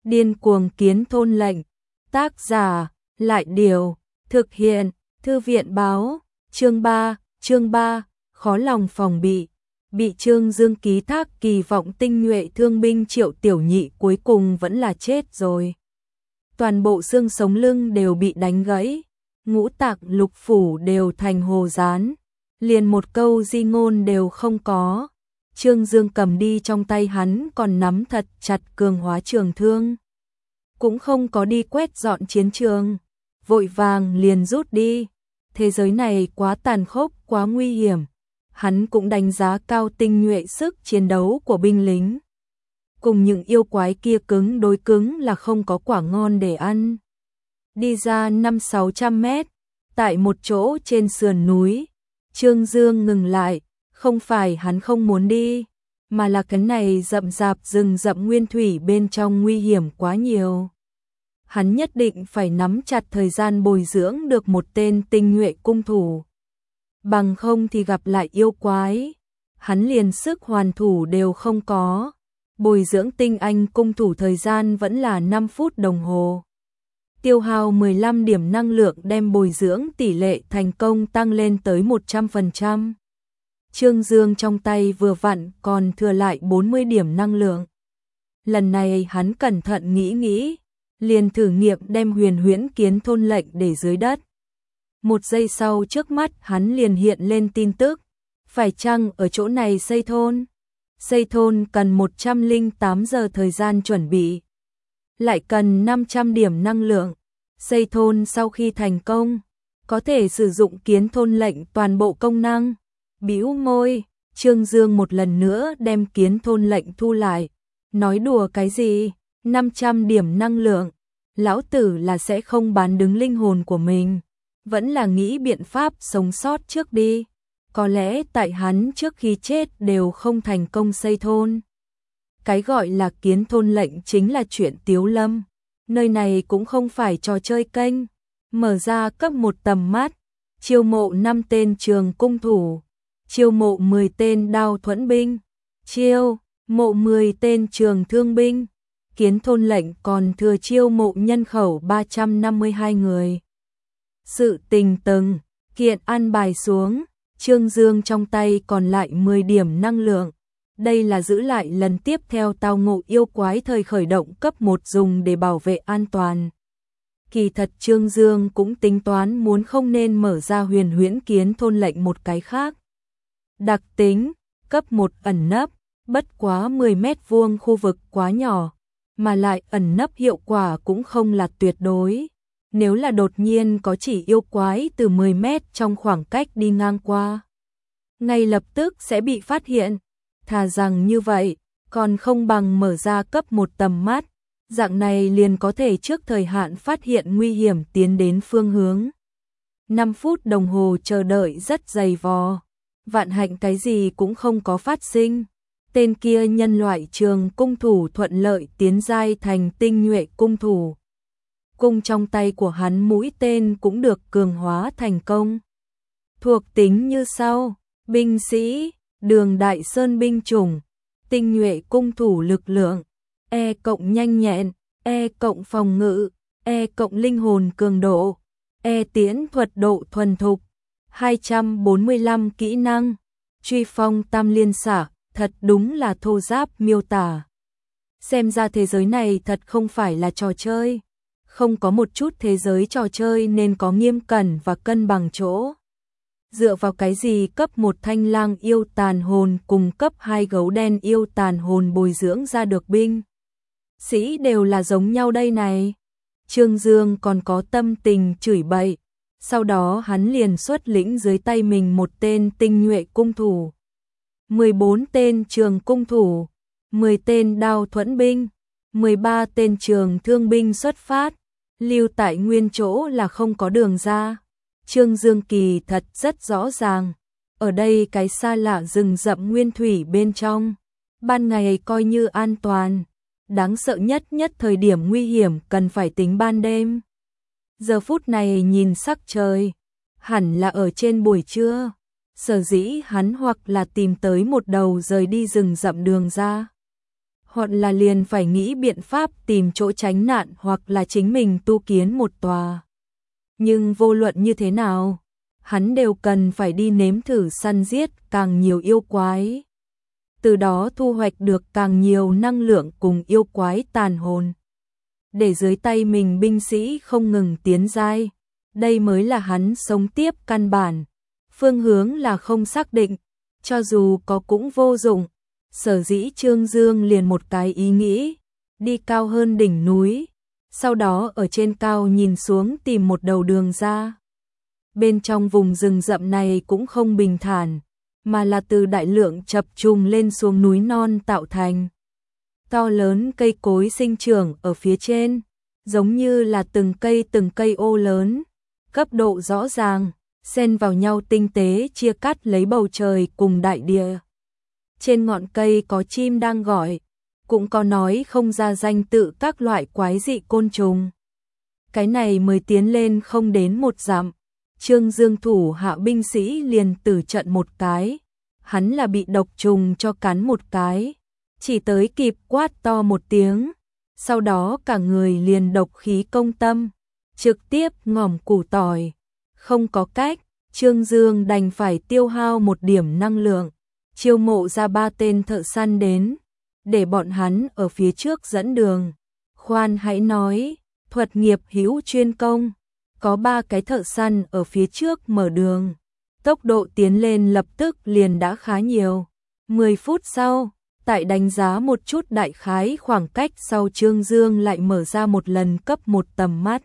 Điên cuồng kiến thôn lệnh. Tác giả, Lại Điều. Thực hiện, Thư viện báo. Chương 3, khó lòng phòng bị. Bị Trương Dương ký thác kỳ vọng tinh nhuệ thương binh Triệu Tiểu Nhị cuối cùng vẫn là chết rồi. Toàn bộ xương sống lưng đều bị đánh gãy, ngũ tạng lục phủ đều thành hồ dán, liền một câu di ngôn đều không có. Trương Dương cầm đi trong tay hắn còn nắm thật chặt cường hóa trường thương. Cũng không có đi quét dọn chiến trường, vội vàng liền rút đi. Thế giới này quá tàn khốc, quá nguy hiểm. Hắn cũng đánh giá cao tinh nhuệ sức chiến đấu của binh lính. Cùng những yêu quái kia cứng đối cứng là không có quả ngon để ăn. Đi ra 500-600 mét, tại một chỗ trên sườn núi, Trương Dương ngừng lại, không phải hắn không muốn đi, mà là cái này rậm rạp rừng rậm nguyên thủy bên trong nguy hiểm quá nhiều. Hắn nhất định phải nắm chặt thời gian bồi dưỡng được một tên tinh nhuệ cung thủ. Bằng không thì gặp lại yêu quái, hắn liền sức hoàn thủ đều không có. Bồi dưỡng tinh anh cung thủ thời gian vẫn là 5 phút đồng hồ. Tiêu hao 15 điểm năng lượng đem bồi dưỡng tỷ lệ thành công tăng lên tới 100%. Trương Dương trong tay vừa vặn còn thừa lại 40 điểm năng lượng. Lần này hắn cẩn thận nghĩ, liền thử nghiệm đem huyền huyễn kiến thôn lệnh để dưới đất. Một giây sau trước mắt hắn liền hiện lên tin tức, phải chăng ở chỗ này xây thôn? Xây thôn cần 108 giờ thời gian chuẩn bị, lại cần 500 điểm năng lượng. Xây thôn sau khi thành công, có thể sử dụng kiến thôn lệnh toàn bộ công năng. Bĩu môi, Trương Dương một lần nữa đem kiến thôn lệnh thu lại. Nói đùa cái gì? 500 điểm năng lượng, lão tử là sẽ không bán đứng linh hồn của mình. Vẫn là nghĩ biện pháp sống sót trước đi. Có lẽ tại hắn trước khi chết đều không thành công xây thôn. Cái gọi là kiến thôn lệnh chính là chuyện tiếu lâm. Nơi này cũng không phải trò chơi kênh. Mở ra cấp 1 tầm mắt, chiêu mộ 5 tên trường cung thủ, chiêu mộ 10 tên đao thuẫn binh, chiêu mộ 10 tên trường thương binh. Kiến thôn lệnh còn thừa chiêu mộ nhân khẩu 352 người. Sự tình từng kiện an bài xuống, Trương Dương trong tay còn lại 10 điểm năng lượng. Đây là giữ lại lần tiếp theo tao ngộ yêu quái thời khởi động cấp 1 dùng để bảo vệ an toàn. Kỳ thật Trương Dương cũng tính toán muốn không nên mở ra huyền huyễn kiến thôn lệnh một cái khác. Đặc tính, cấp 1 ẩn nấp, bất quá 10 mét vuông khu vực quá nhỏ, mà lại ẩn nấp hiệu quả cũng không là tuyệt đối. Nếu là đột nhiên có chỉ yêu quái từ 10 mét trong khoảng cách đi ngang qua, ngay lập tức sẽ bị phát hiện. Thà rằng như vậy, còn không bằng mở ra cấp 1 tầm mắt, dạng này liền có thể trước thời hạn phát hiện nguy hiểm tiến đến phương hướng. 5 phút đồng hồ chờ đợi rất dày vò, vạn hạnh cái gì cũng không có phát sinh. Tên kia nhân loại trường cung thủ thuận lợi tiến giai thành tinh nhuệ cung thủ. Cung trong tay của hắn mũi tên cũng được cường hóa thành công. Thuộc tính như sau: binh sĩ, Đường Đại Sơn binh chủng, tinh nhuệ cung thủ lực lượng, E cộng nhanh nhẹn, E cộng phòng ngự, E cộng linh hồn cường độ, E tiễn thuật độ thuần thục, 245 kỹ năng, truy phong tam liên xạ, thật đúng là thô giáp miêu tả. Xem ra thế giới này thật không phải là trò chơi. Không có một chút thế giới trò chơi nên có nghiêm cẩn và cân bằng chỗ. Dựa vào cái gì cấp 1 thanh lang yêu tàn hồn cùng cấp 2 gấu đen yêu tàn hồn bồi dưỡng ra được binh sĩ đều là giống nhau đây này. Trương Dương còn có tâm tình chửi bậy. Sau đó hắn liền xuất lĩnh dưới tay mình một tên tinh nhuệ cung thủ, 14 tên trường cung thủ, 10 tên đao thuẫn binh, 13 tên trường thương binh xuất phát. Lưu tại nguyên chỗ là không có đường ra. Trương Dương kỳ thật rất rõ ràng, ở đây cái xa lạ rừng rậm nguyên thủy bên trong, ban ngày coi như an toàn, đáng sợ nhất thời điểm nguy hiểm cần phải tính ban đêm. Giờ phút này nhìn sắc trời, hẳn là ở trên buổi trưa. Sở dĩ hắn hoặc là tìm tới một đầu rời đi rừng rậm đường ra, hoặc là liền phải nghĩ biện pháp tìm chỗ tránh nạn hoặc là chính mình tu kiến một tòa. Nhưng vô luận như thế nào, hắn đều cần phải đi nếm thử săn giết càng nhiều yêu quái. Từ đó thu hoạch được càng nhiều năng lượng cùng yêu quái tàn hồn. Để dưới tay mình binh sĩ không ngừng tiến giai. Đây mới là hắn sống tiếp căn bản. Phương hướng là không xác định, cho dù có cũng vô dụng. Sở dĩ Trương Dương liền một cái ý nghĩ, đi cao hơn đỉnh núi, sau đó ở trên cao nhìn xuống tìm một đầu đường ra. Bên trong vùng rừng rậm này cũng không bình thản, mà là từ đại lượng chập trùng lên xuống núi non tạo thành. To lớn cây cối sinh trưởng ở phía trên, giống như là từng cây ô lớn, cấp độ rõ ràng, xen vào nhau tinh tế chia cắt lấy bầu trời cùng đại địa. Trên ngọn cây có chim đang gọi, cũng có nói không ra danh tự các loại quái dị côn trùng. Cái này mới tiến lên không đến một dặm, Trương Dương thủ hạ binh sĩ liền tử trận một cái, hắn là bị độc trùng cho cắn một cái, chỉ tới kịp quát to một tiếng, sau đó cả người liền độc khí công tâm, trực tiếp ngỏm củ tỏi. Không có cách, Trương Dương đành phải tiêu hao một điểm năng lượng, chiêu mộ ra 3 tên thợ săn đến, để bọn hắn ở phía trước dẫn đường. Khoan hãy nói, thuật nghiệp hữu chuyên công, có 3 cái thợ săn ở phía trước mở đường. Tốc độ tiến lên lập tức liền đã khá nhiều. 10 phút sau, tại đánh giá một chút đại khái khoảng cách sau, Trương Dương lại mở ra một lần cấp 1 tầm mắt.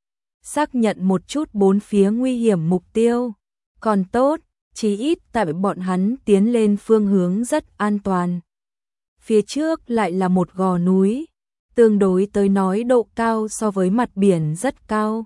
Xác nhận một chút bốn phía nguy hiểm mục tiêu. Còn tốt, chí ít tại bọn hắn tiến lên phương hướng rất an toàn. Phía trước lại là một gò núi, tương đối tới nói độ cao so với mặt biển rất cao.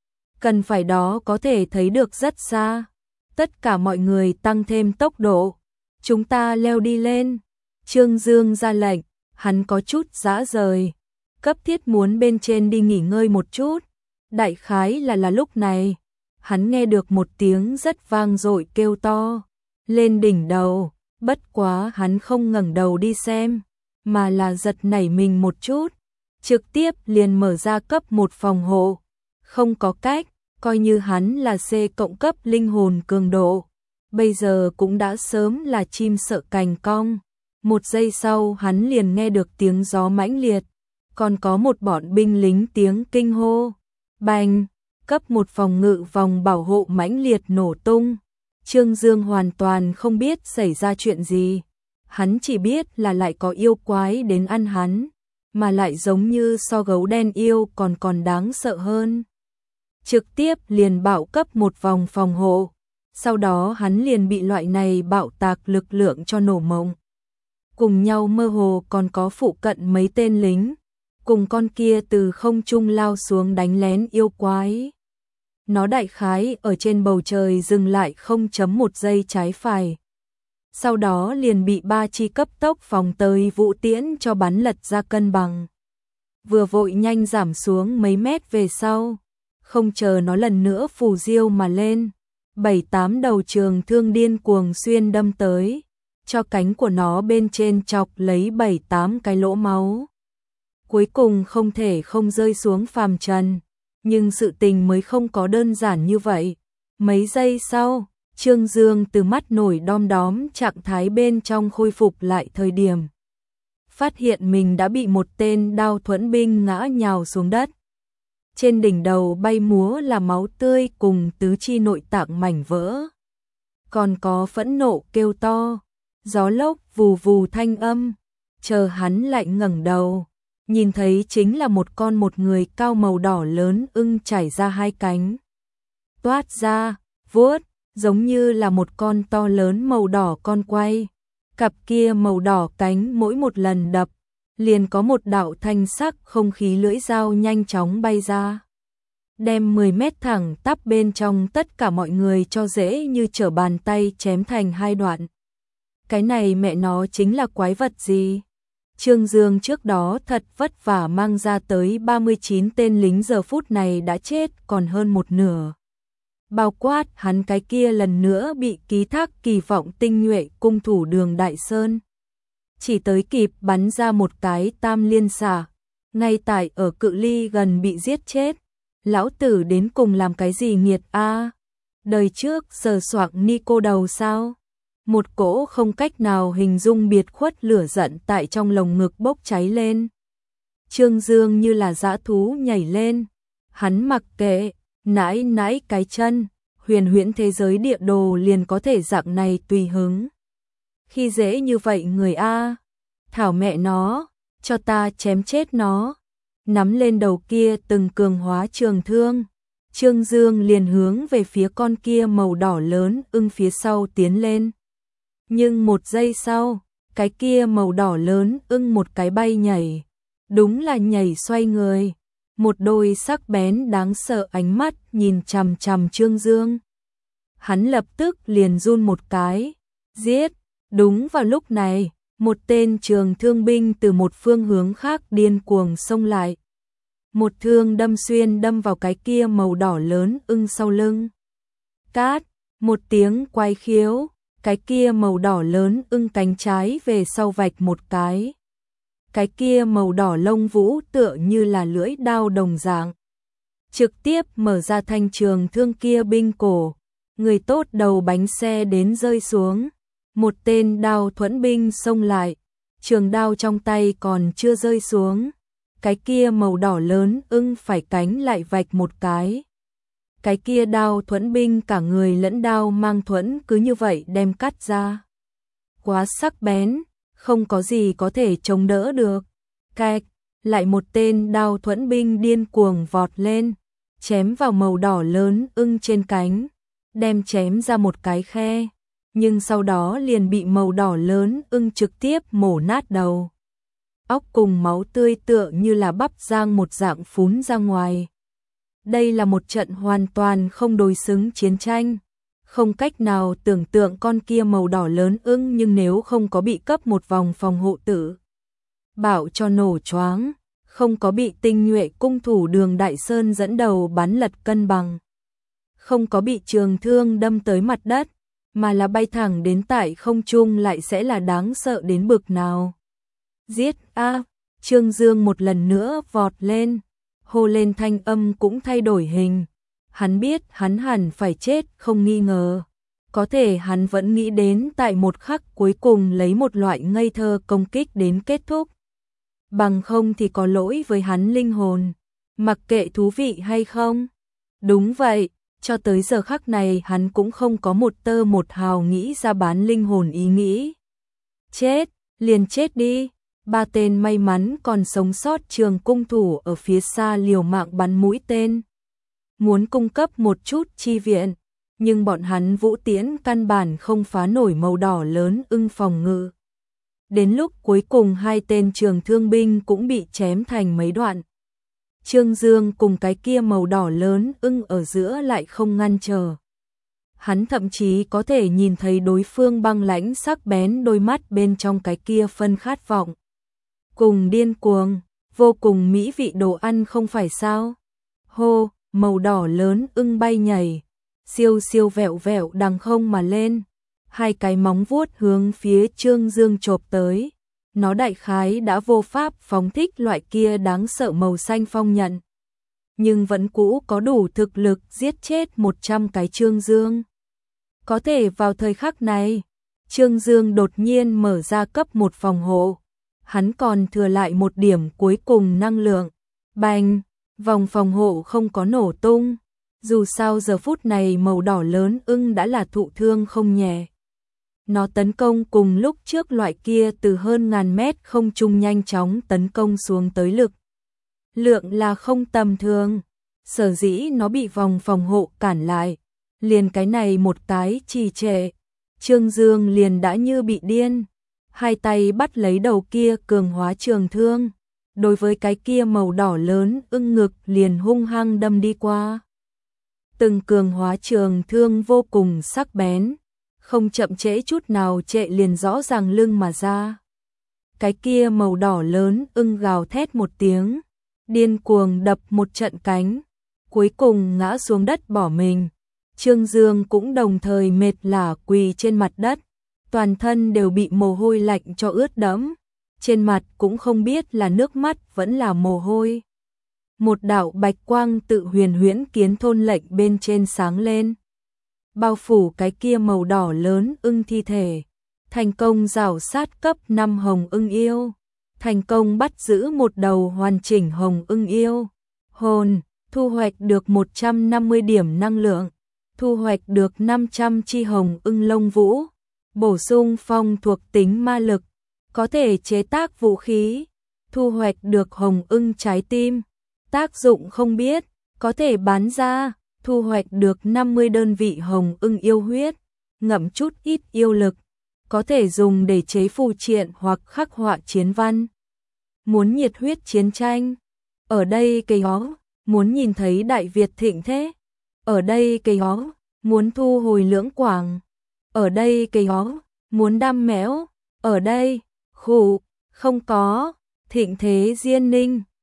Cần phải đó có thể thấy được rất xa. Tất cả mọi người tăng thêm tốc độ. Chúng ta leo đi lên. Trương Dương ra lệnh, hắn có chút dã rời. Cấp thiết muốn bên trên đi nghỉ ngơi một chút. Đại khái là lúc này, hắn nghe được một tiếng rất vang dội kêu to. Lên đỉnh đầu, bất quá hắn không ngẩng đầu đi xem, mà là giật nảy mình một chút. Trực tiếp liền mở ra cấp 1 phòng hộ. Không có cách, coi như hắn là C cộng cấp linh hồn cường độ, bây giờ cũng đã sớm là chim sợ cành cong. Một giây sau hắn liền nghe được tiếng gió mãnh liệt, còn có một bọn binh lính tiếng kinh hô. Bành, cấp 1 phòng ngự vòng bảo hộ mãnh liệt nổ tung. Trương Dương hoàn toàn không biết xảy ra chuyện gì. Hắn chỉ biết là lại có yêu quái đến ăn hắn, mà lại giống như so gấu đen yêu còn đáng sợ hơn. Trực tiếp liền bạo cấp 1 vòng phòng hộ. Sau đó hắn liền bị loại này bạo tạc lực lượng cho nổ mộng. Cùng nhau mơ hồ còn có phụ cận mấy tên lính, cùng con kia từ không trung lao xuống đánh lén yêu quái. Nó đại khái ở trên bầu trời dừng lại 0.1 giây trái phải. Sau đó liền bị 3 chi cấp tốc phòng tới vũ tiễn cho bắn lật ra cân bằng. Vừa vội nhanh giảm xuống mấy mét về sau, không chờ nó lần nữa phù diêu mà lên. 7-8 đầu trường thương điên cuồng xuyên đâm tới, cho cánh của nó bên trên chọc lấy 7-8 cái lỗ máu. Cuối cùng không thể không rơi xuống phàm trần, nhưng sự tình mới không có đơn giản như vậy. Mấy giây sau, Trương Dương từ mắt nổi đom đóm trạng thái bên trong khôi phục lại thời điểm. Phát hiện mình đã bị một tên đao thuẫn binh ngã nhào xuống đất. Trên đỉnh đầu bay múa là máu tươi cùng tứ chi nội tạng mảnh vỡ. Còn có phẫn nộ kêu to, gió lốc vù vù thanh âm. Chờ hắn lại ngẩng đầu, nhìn thấy chính là một người cao màu đỏ lớn ưng chảy ra 2 cánh. Toát ra, vuốt, giống như là một con to lớn màu đỏ con quay. Cặp kia màu đỏ cánh mỗi một lần đập, liền có một đạo thanh sắc không khí lưỡi dao nhanh chóng bay ra. Đem 10 mét thẳng tắp bên trong tất cả mọi người cho dễ như trở bàn tay chém thành 2 đoạn. Cái này mẹ nó chính là quái vật gì? Trương Dương trước đó thật vất vả mang ra tới 39 tên lính giờ phút này đã chết còn hơn một nửa. Bao quát hắn cái kia lần nữa bị ký thác kỳ vọng tinh nhuệ cung thủ Đường Đại Sơn. chỉ tới kịp bắn ra một cái tam liên xạ, ngay tại ở cự ly gần bị giết chết. Lão tử đến cùng làm cái gì nghiệt a? Đời trước sờ soạng Nico đầu sao? Một cỗ không cách nào hình dung biệt khuất lửa giận tại trong lồng ngực bốc cháy lên. Trương Dương như là dã thú nhảy lên, hắn mặc kệ, nãi nãi cái chân, huyền huyễn thế giới địa đồ liền có thể dạng này tùy hứng. Khi dễ như vậy người a, thảo mẹ nó, cho ta chém chết nó. Nắm lên đầu kia từng cường hóa trường thương, Trương Dương liền hướng về phía con kia màu đỏ lớn ưng phía sau tiến lên. Nhưng một giây sau, cái kia màu đỏ lớn ưng một cái bay nhảy, đúng là nhảy xoay người, một đôi sắc bén đáng sợ ánh mắt nhìn chằm chằm Trương Dương. Hắn lập tức liền run một cái, giết. Đúng vào lúc này, một tên trường thương binh từ một phương hướng khác điên cuồng xông lại. Một thương đâm xuyên đâm vào cái kia màu đỏ lớn ưng sau lưng. Cát, một tiếng quái khiếu, cái kia màu đỏ lớn ưng cánh trái về sau vạch một cái. Cái kia màu đỏ lông vũ tựa như là lưỡi đao đồng dạng, trực tiếp mở ra thanh trường thương kia binh cổ, người tốt đầu bánh xe đến rơi xuống. Một tên đao thuẫn binh xông lại, trường đao trong tay còn chưa rơi xuống, cái kia màu đỏ lớn ưng phải cánh lại vạch một cái. Cái kia đao thuẫn binh cả người lẫn đao mang thuẫn cứ như vậy đem cắt ra. Quá sắc bén, không có gì có thể chống đỡ được. Cạch, lại một tên đao thuẫn binh điên cuồng vọt lên, chém vào màu đỏ lớn ưng trên cánh, đem chém ra một cái khe. Nhưng sau đó liền bị màu đỏ lớn ưng trực tiếp mổ nát đầu. Óc cùng máu tươi tựa như là bắp rang một dạng phún ra ngoài. Đây là một trận hoàn toàn không đối xứng chiến tranh. Không cách nào tưởng tượng con kia màu đỏ lớn ưng, nhưng nếu không có bị cấp một vòng phòng hộ tử bảo cho nổ choáng, không có bị tinh nhuệ cung thủ Đường Đại Sơn dẫn đầu bắn lật cân bằng, không có bị trường thương đâm tới mặt đất, mà là bay thẳng đến tại không trung, lại sẽ là đáng sợ đến bực nào. Giết a! Trương Dương một lần nữa vọt lên, hô lên thanh âm cũng thay đổi hình. Hắn biết hắn hẳn phải chết không nghi ngờ. Có thể hắn vẫn nghĩ đến tại một khắc cuối cùng lấy một loại ngây thơ công kích đến kết thúc. Bằng không thì có lỗi với hắn linh hồn. Mặc kệ thú vị hay không. Đúng vậy, cho tới giờ khắc này hắn cũng không có một tơ một hào nghĩ ra bán linh hồn ý nghĩ. Chết, liền chết đi. Ba tên may mắn còn sống sót trường cung thủ ở phía xa liều mạng bắn mũi tên, muốn cung cấp một chút chi viện, nhưng bọn hắn vũ tiễn căn bản không phá nổi màu đỏ lớn ưng phòng ngự. Đến lúc cuối cùng hai tên trường thương binh cũng bị chém thành mấy đoạn. Trương Dương cùng cái kia màu đỏ lớn ưng ở giữa lại không ngăn trở. Hắn thậm chí có thể nhìn thấy đối phương băng lãnh sắc bén đôi mắt bên trong cái kia phân khát vọng. Cùng điên cuồng, vô cùng mỹ vị đồ ăn không phải sao? Hô, màu đỏ lớn ưng bay nhảy, siêu siêu vẹo vẹo đằng không mà lên, hai cái móng vuốt hướng phía Trương Dương chộp tới. Nó đại khái đã vô pháp phóng thích loại kia đáng sợ màu xanh phong nhận, nhưng vẫn cũ có đủ thực lực giết chết 100 cái Trương Dương. Có thể vào thời khắc này, Trương Dương đột nhiên mở ra cấp 1 phòng hộ. Hắn còn thừa lại một điểm cuối cùng năng lượng. Bành, vòng phòng hộ không có nổ tung. Dù sao giờ phút này màu đỏ lớn ưng đã là thụ thương không nhẹ. Nó tấn công cùng lúc trước loại kia từ hơn ngàn mét không trung nhanh chóng tấn công xuống tới lực lượng là không tầm thường. Sở dĩ nó bị vòng phòng hộ cản lại, liền cái này một cái trì trệ, Trương Dương liền đã như bị điên. Hai tay bắt lấy đầu kia cường hóa trường thương, đối với cái kia màu đỏ lớn ưng ngực liền hung hăng đâm đi qua. Từng cường hóa trường thương vô cùng sắc bén, không chậm trễ chút nào trệ liền rõ ràng lưng mà ra. Cái kia màu đỏ lớn ưng gào thét một tiếng, điên cuồng đập một trận cánh, cuối cùng ngã xuống đất bỏ mình. Trương Dương cũng đồng thời mệt lả quỳ trên mặt đất. toàn thân đều bị mồ hôi lạnh cho ướt đẫm, trên mặt cũng không biết là nước mắt vẫn là mồ hôi. Một đạo bạch quang tự huyền huyễn kiến thôn lệnh bên trên sáng lên, bao phủ cái kia màu đỏ lớn ưng thi thể, thành công rảo sát cấp 5 hồng ưng yêu, thành công bắt giữ một đầu hoàn chỉnh hồng ưng yêu. Hồn, thu hoạch được 150 điểm năng lượng, thu hoạch được 500 chi hồng ưng lông vũ, bổ sung phong thuộc tính ma lực, có thể chế tác vũ khí, thu hoạch được hồng ưng trái tim, tác dụng không biết, có thể bán ra, thu hoạch được 50 đơn vị hồng ưng yêu huyết, ngậm chút ít yêu lực, có thể dùng để chế phù triện hoặc khắc họa chiến văn. Muốn nhiệt huyết chiến tranh, ở đây cây ó, muốn nhìn thấy Đại Việt thịnh thế, ở đây cây ó, muốn thu hồi lưỡng quảng, ở đây cây ó, muốn đam mẽo, ở đây, khủ, không có, thịnh thế Diên Ninh.